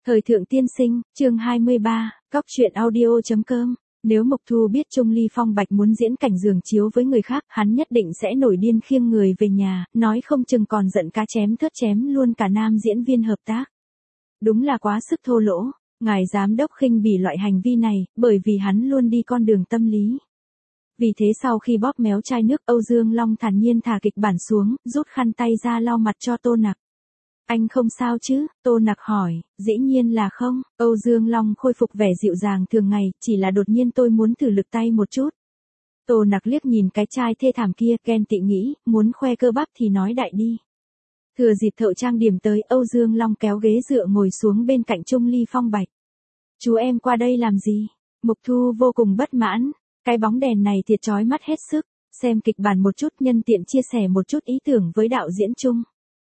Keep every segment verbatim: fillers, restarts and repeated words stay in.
Thời thượng tiên sinh, chương hai mươi ba, cóc truyện audio.com. Nếu Mộc Thu biết Trung Ly Phong Bạch muốn diễn cảnh giường chiếu với người khác, hắn nhất định sẽ nổi điên khiêng người về nhà, nói không chừng còn giận cá chém thớt chém luôn cả nam diễn viên hợp tác. Đúng là quá sức thô lỗ, ngài giám đốc khinh bỉ loại hành vi này, bởi vì hắn luôn đi con đường tâm lý. Vì thế sau khi bóp méo chai nước, Âu Dương Long thản nhiên thả kịch bản xuống, rút khăn tay ra lau mặt cho Tô Nặc. Anh không sao chứ? Tô Nặc hỏi. Dĩ nhiên là không. Âu Dương Long khôi phục vẻ dịu dàng thường ngày, chỉ là đột nhiên tôi muốn thử lực tay một chút. Tô Nặc liếc nhìn cái chai thê thảm kia, ghen tị nghĩ, muốn khoe cơ bắp thì nói đại đi. Thừa dịp thợ trang điểm tới, Âu Dương Long kéo ghế dựa ngồi xuống bên cạnh Trung Ly Phong Bạch. Chú em qua đây làm gì? Mộc Thu vô cùng bất mãn. Cái bóng đèn này thiệt chói mắt hết sức. Xem kịch bản một chút, nhân tiện chia sẻ một chút ý tưởng với đạo diễn Trung.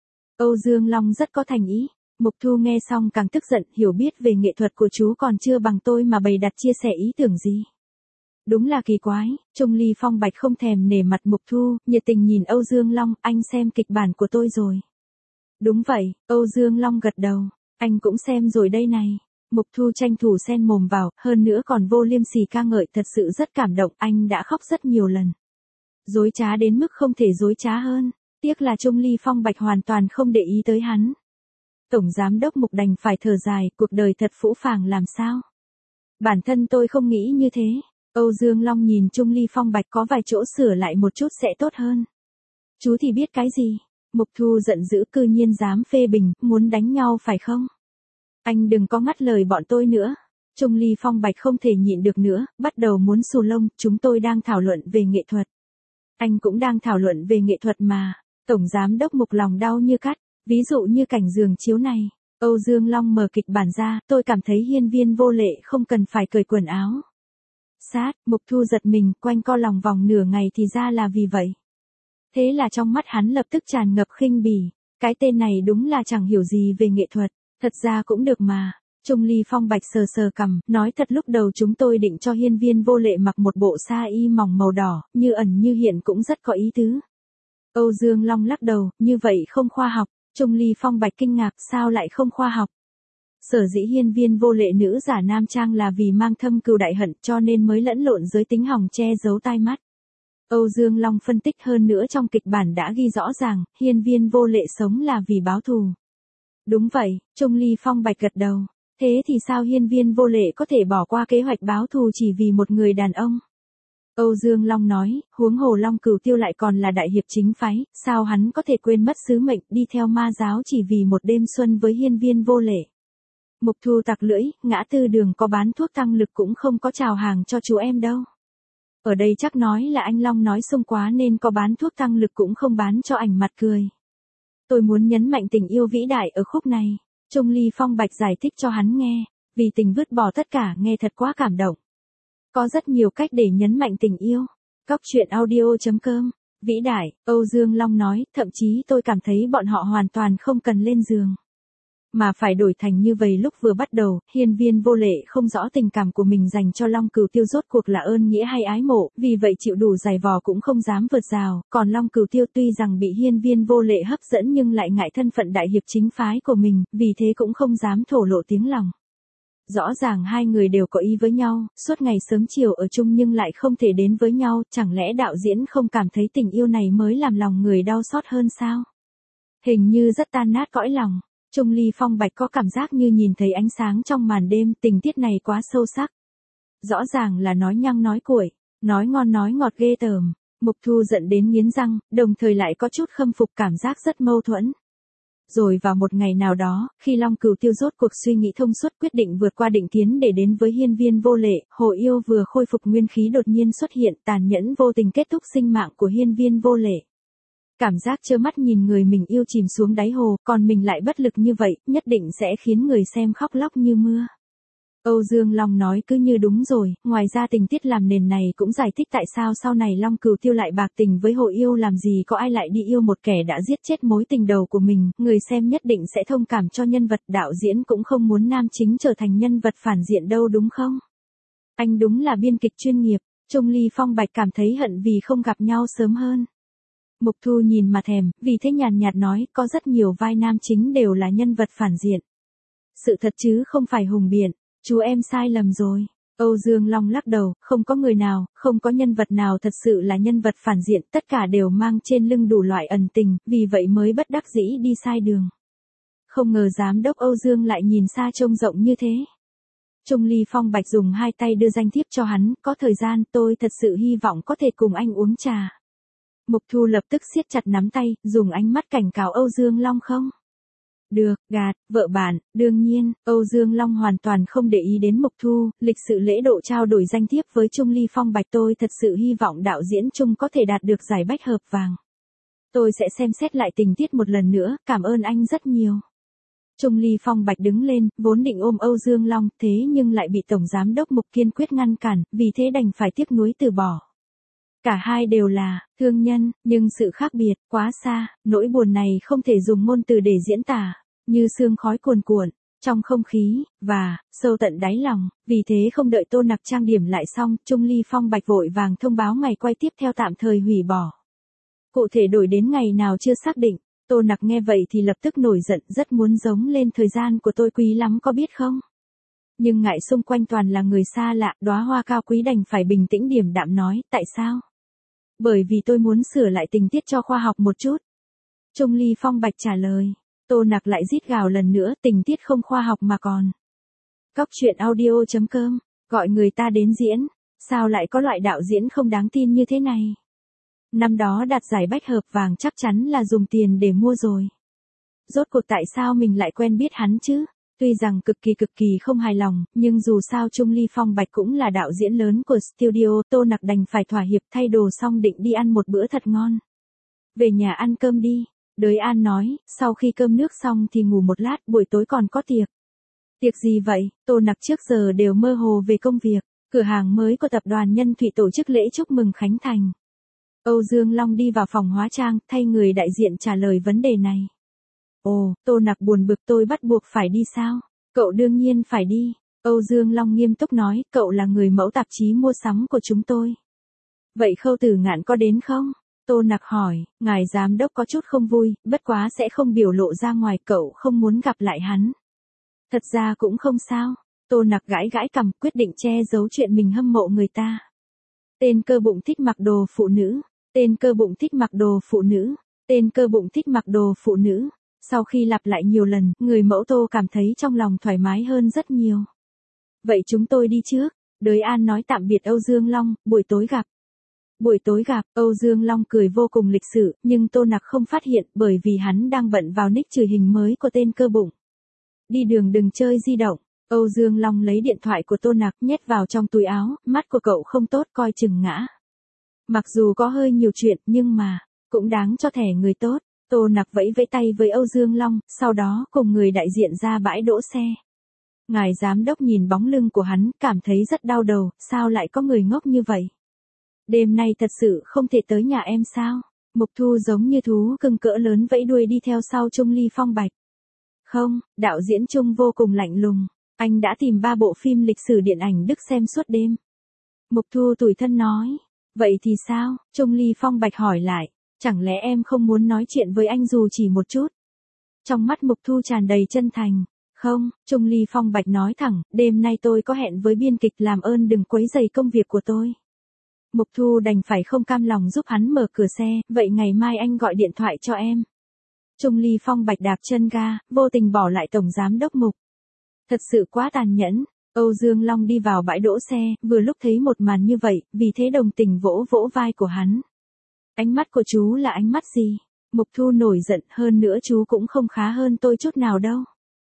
Âu Dương Long rất có thành ý. Mộc Thu nghe xong càng tức giận, hiểu biết về nghệ thuật của chú còn chưa bằng tôi mà bày đặt chia sẻ ý tưởng gì. Đúng là kỳ quái. Trung Ly Phong Bạch không thèm nể mặt Mộc Thu, nhiệt tình nhìn Âu Dương Long, anh xem kịch bản của tôi rồi. Đúng vậy, Âu Dương Long gật đầu, anh cũng xem rồi đây này. Mộc Thu tranh thủ xen mồm vào, hơn nữa còn vô liêm sỉ ca ngợi, thật sự rất cảm động, anh đã khóc rất nhiều lần. Dối trá đến mức không thể dối trá hơn. Tiếc là Trung Ly Phong Bạch hoàn toàn không để ý tới hắn. Tổng giám đốc Mục đành phải thở dài, cuộc đời thật phũ phàng làm sao. Bản thân tôi không nghĩ như thế. Âu Dương Long nhìn Trung Ly Phong Bạch, có vài chỗ sửa lại một chút sẽ tốt hơn. Chú thì biết cái gì? Mộc Thu giận dữ, cư nhiên dám phê bình, muốn đánh nhau phải không? Anh đừng có ngắt lời bọn tôi nữa. Trung Ly Phong Bạch không thể nhịn được nữa, bắt đầu muốn xù lông, chúng tôi đang thảo luận về nghệ thuật. Anh cũng đang thảo luận về nghệ thuật mà. Tổng giám đốc Mục lòng đau như cắt, ví dụ như cảnh giường chiếu này. Âu Dương Long mở kịch bản ra, tôi cảm thấy hiên viên vô lệ không cần phải cởi quần áo. Sát, Mộc Thu giật mình, quanh co lòng vòng nửa ngày thì ra là vì vậy. Thế là trong mắt hắn lập tức tràn ngập khinh bỉ, cái tên này đúng là chẳng hiểu gì về nghệ thuật, thật ra cũng được mà. Trung Ly Phong Bạch sờ sờ cằm, nói thật lúc đầu chúng tôi định cho hiên viên vô lệ mặc một bộ sa y mỏng màu đỏ, như ẩn như hiện cũng rất có ý tứ. Âu Dương Long lắc đầu, như vậy không khoa học. Trung Ly Phong Bạch kinh ngạc, sao lại không khoa học? Sở dĩ hiên viên vô lệ nữ giả nam trang là vì mang thâm cừu đại hận, cho nên mới lẫn lộn giới tính hòng che giấu tai mắt. Âu Dương Long phân tích hơn nữa, trong kịch bản đã ghi rõ ràng, hiên viên vô lệ sống là vì báo thù. Đúng vậy, Trung Ly Phong Bạch gật đầu. Thế thì sao hiên viên vô lệ có thể bỏ qua kế hoạch báo thù chỉ vì một người đàn ông? Âu Dương Long nói, huống hồ Long Cửu Tiêu lại còn là đại hiệp chính phái, sao hắn có thể quên mất sứ mệnh đi theo ma giáo chỉ vì một đêm xuân với hiên viên vô lệ. Mộc Thu tặc lưỡi, ngã tư đường có bán thuốc tăng lực cũng không có chào hàng cho chú em đâu. Ở đây chắc nói là anh Long nói xung quá nên có bán thuốc tăng lực cũng không bán cho ảnh mặt cười. Tôi muốn nhấn mạnh tình yêu vĩ đại ở khúc này. Trung Ly Phong Bạch giải thích cho hắn nghe, vì tình vứt bỏ tất cả, nghe thật quá cảm động. Có rất nhiều cách để nhấn mạnh tình yêu. Cóc truyện audio.com. Vĩ đại, Âu Dương Long nói, thậm chí tôi cảm thấy bọn họ hoàn toàn không cần lên giường. Mà phải đổi thành như vậy. Lúc vừa bắt đầu, hiên viên vô lệ không rõ tình cảm của mình dành cho Long Cửu Tiêu rốt cuộc là ơn nghĩa hay ái mộ, vì vậy chịu đủ giày vò cũng không dám vượt rào, còn Long Cửu Tiêu tuy rằng bị hiên viên vô lệ hấp dẫn nhưng lại ngại thân phận đại hiệp chính phái của mình, vì thế cũng không dám thổ lộ tiếng lòng. Rõ ràng hai người đều có ý với nhau, suốt ngày sớm chiều ở chung nhưng lại không thể đến với nhau, chẳng lẽ đạo diễn không cảm thấy tình yêu này mới làm lòng người đau xót hơn sao? Hình như rất tan nát cõi lòng. Trung Ly Phong Bạch có cảm giác như nhìn thấy ánh sáng trong màn đêm, tình tiết này quá sâu sắc. Rõ ràng là nói nhăng nói cuội, nói ngon nói ngọt ghê tởm. Mộc Thu giận đến nghiến răng, đồng thời lại có chút khâm phục, cảm giác rất mâu thuẫn. Rồi vào một ngày nào đó, khi Long Cửu Tiêu rốt cuộc suy nghĩ thông suốt, quyết định vượt qua định kiến để đến với hiên viên vô lệ, hồ yêu vừa khôi phục nguyên khí đột nhiên xuất hiện, tàn nhẫn vô tình kết thúc sinh mạng của hiên viên vô lệ. Cảm giác trơ mắt nhìn người mình yêu chìm xuống đáy hồ, còn mình lại bất lực như vậy, nhất định sẽ khiến người xem khóc lóc như mưa. Âu Dương Long nói cứ như đúng rồi, ngoài ra tình tiết làm nền này cũng giải thích tại sao sau này Long Cửu Tiêu lại bạc tình với hồ yêu, làm gì có ai lại đi yêu một kẻ đã giết chết mối tình đầu của mình, người xem nhất định sẽ thông cảm cho nhân vật, đạo diễn cũng không muốn nam chính trở thành nhân vật phản diện đâu đúng không? Anh đúng là biên kịch chuyên nghiệp. Trung Ly Phong Bạch cảm thấy hận vì không gặp nhau sớm hơn. Mộc Thu nhìn mà thèm, vì thế nhàn nhạt nói, có rất nhiều vai nam chính đều là nhân vật phản diện. sự thật chứ không phải hùng biện. Chú em sai lầm rồi. Âu Dương Long lắc đầu, không có người nào, không có nhân vật nào thật sự là nhân vật phản diện, tất cả đều mang trên lưng đủ loại ẩn tình, vì vậy mới bất đắc dĩ đi sai đường. Không ngờ giám đốc Âu Dương lại nhìn xa trông rộng như thế. Trung Ly Phong Bạch dùng hai tay đưa danh thiếp cho hắn, có thời gian tôi thật sự hy vọng có thể cùng anh uống trà. Mục Thu lập tức siết chặt nắm tay, dùng ánh mắt cảnh cáo Âu Dương Long không? Được, gạt, vợ bạn, đương nhiên, Âu Dương Long hoàn toàn không để ý đến Mục Thu, lịch sự lễ độ trao đổi danh thiếp với Trung Ly Phong Bạch tôi thật sự hy vọng đạo diễn Trung có thể đạt được giải bách hợp vàng. Tôi sẽ xem xét lại tình tiết một lần nữa, cảm ơn anh rất nhiều. Trung Ly Phong Bạch đứng lên, vốn định ôm Âu Dương Long, thế nhưng lại bị Tổng Giám đốc Mục kiên quyết ngăn cản, vì thế đành phải tiếc nuối từ bỏ. Cả hai đều là thương nhân, nhưng sự khác biệt quá xa, nỗi buồn này không thể dùng ngôn từ để diễn tả, như sương khói cuồn cuộn trong không khí và sâu tận đáy lòng. Vì thế không đợi Tô Nặc trang điểm lại xong, Trung Ly Phong Bạch vội vàng thông báo ngày quay tiếp theo tạm thời hủy bỏ. Cụ thể đổi đến ngày nào chưa xác định. Tô Nặc nghe vậy thì lập tức nổi giận, rất muốn giống lên thời gian của tôi quý lắm có biết không? Nhưng ngại xung quanh toàn là người xa lạ, đóa hoa cao quý đành phải bình tĩnh điềm đạm nói, tại sao? Bởi vì tôi muốn sửa lại tình tiết cho khoa học một chút. Trung Ly Phong Bạch trả lời. Tô Nặc lại rít gào lần nữa, tình tiết không khoa học mà còn. Cóc truyện audio chấm com, gọi người ta đến diễn, sao lại có loại đạo diễn không đáng tin như thế này? Năm đó đạt giải bách hợp vàng chắc chắn là dùng tiền để mua rồi. Rốt cuộc tại sao mình lại quen biết hắn chứ? Tuy rằng cực kỳ cực kỳ không hài lòng, nhưng dù sao Trung Ly Phong Bạch cũng là đạo diễn lớn của studio, Tô Nặc đành phải thỏa hiệp, thay đồ xong định đi ăn một bữa thật ngon. Về nhà ăn cơm đi. Đới An nói, sau khi cơm nước xong thì ngủ một lát, buổi tối còn có tiệc. Tiệc gì vậy? Tô Nặc trước giờ đều mơ hồ về công việc. Cửa hàng mới của tập đoàn Nhân Thụy tổ chức lễ chúc mừng Khánh Thành. Âu Dương Long đi vào phòng hóa trang, thay người đại diện trả lời vấn đề này. Ồ, Tô Nặc buồn bực, tôi bắt buộc phải đi sao? Cậu đương nhiên phải đi. Âu Dương Long nghiêm túc nói, cậu là người mẫu tạp chí mua sắm của chúng tôi. Vậy Khâu Tử Ngạn có đến không? Tô Nặc hỏi, ngài giám đốc có chút không vui, bất quá sẽ không biểu lộ ra ngoài, cậu không muốn gặp lại hắn. Thật ra cũng không sao. Tô Nặc gãi gãi cằm, quyết định che giấu chuyện mình hâm mộ người ta. Tên cơ bụng thích mặc đồ phụ nữ. Tên cơ bụng thích mặc đồ phụ nữ. Tên cơ bụng thích mặc đồ phụ nữ. Sau khi lặp lại nhiều lần, người mẫu Tô cảm thấy trong lòng thoải mái hơn rất nhiều. Vậy chúng tôi đi trước. Đới An nói tạm biệt Âu Dương Long, buổi tối gặp. Buổi tối gặp, Âu Dương Long cười vô cùng lịch sự, nhưng Tô Nặc không phát hiện bởi vì hắn đang bận vào nick trừ hình mới của tên cơ bụng. Đi đường đừng chơi di động. Âu Dương Long lấy điện thoại của Tô Nặc nhét vào trong túi áo, mắt của cậu không tốt coi chừng ngã. Mặc dù có hơi nhiều chuyện nhưng mà, cũng đáng cho thẻ người tốt. Tô Nặc vẫy vẫy tay với Âu Dương Long, sau đó cùng người đại diện ra bãi đỗ xe. Ngài giám đốc nhìn bóng lưng của hắn, cảm thấy rất đau đầu, sao lại có người ngốc như vậy? Đêm nay thật sự không thể tới nhà em sao? Mục Thu giống như thú cưng cỡ lớn vẫy đuôi đi theo sau Trung Ly Phong Bạch. Không, đạo diễn Trung vô cùng lạnh lùng. Anh đã tìm ba bộ phim lịch sử điện ảnh Đức xem suốt đêm. Mục Thu tủi thân nói. Vậy thì sao? Trung Ly Phong Bạch hỏi lại. Chẳng lẽ em không muốn nói chuyện với anh dù chỉ một chút? Trong mắt Mục Thu tràn đầy chân thành. Không, Trung Ly Phong Bạch nói thẳng, đêm nay tôi có hẹn với biên kịch, làm ơn đừng quấy rầy công việc của tôi. Mục Thu đành phải không cam lòng giúp hắn mở cửa xe, vậy ngày mai anh gọi điện thoại cho em. Trung Ly Phong Bạch đạp chân ga, vô tình bỏ lại Tổng Giám đốc Mục. Thật sự quá tàn nhẫn. Âu Dương Long đi vào bãi đỗ xe, vừa lúc thấy một màn như vậy, vì thế đồng tình vỗ vỗ vai của hắn. Ánh mắt của chú là ánh mắt gì? Mục Thu nổi giận, hơn nữa chú cũng không khá hơn tôi chút nào đâu.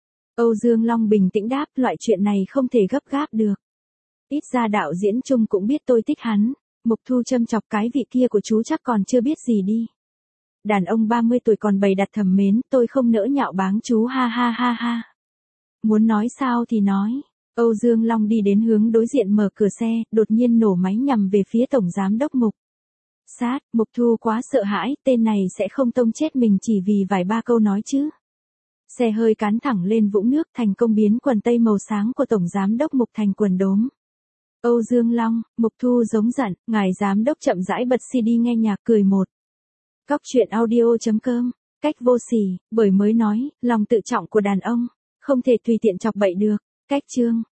Âu Dương Long bình tĩnh đáp, loại chuyện này không thể gấp gáp được. Ít ra đạo diễn Trung cũng biết tôi thích hắn. Mục Thu châm chọc, cái vị kia của chú chắc còn chưa biết gì đi. Đàn ông ba mươi tuổi còn bày đặt thầm mến, tôi không nỡ nhạo báng chú, ha ha ha ha. Muốn nói sao thì nói. Âu Dương Long đi đến hướng đối diện mở cửa xe, đột nhiên nổ máy nhằm về phía Tổng Giám đốc Mục. Sát, Mục Thu quá sợ hãi, tên này sẽ không tông chết mình chỉ vì vài ba câu nói chứ. Xe hơi cán thẳng lên vũng nước, thành công biến quần tây màu sáng của Tổng Giám đốc Mục thành quần đốm. Âu Dương Long, Mục Thu giống giận, ngài giám đốc chậm rãi bật xê đê nghe nhạc cười một. Cóc truyện audio chấm com, cách vô sỉ, bởi mới nói, lòng tự trọng của đàn ông, Không thể tùy tiện chọc bậy được. Cách chương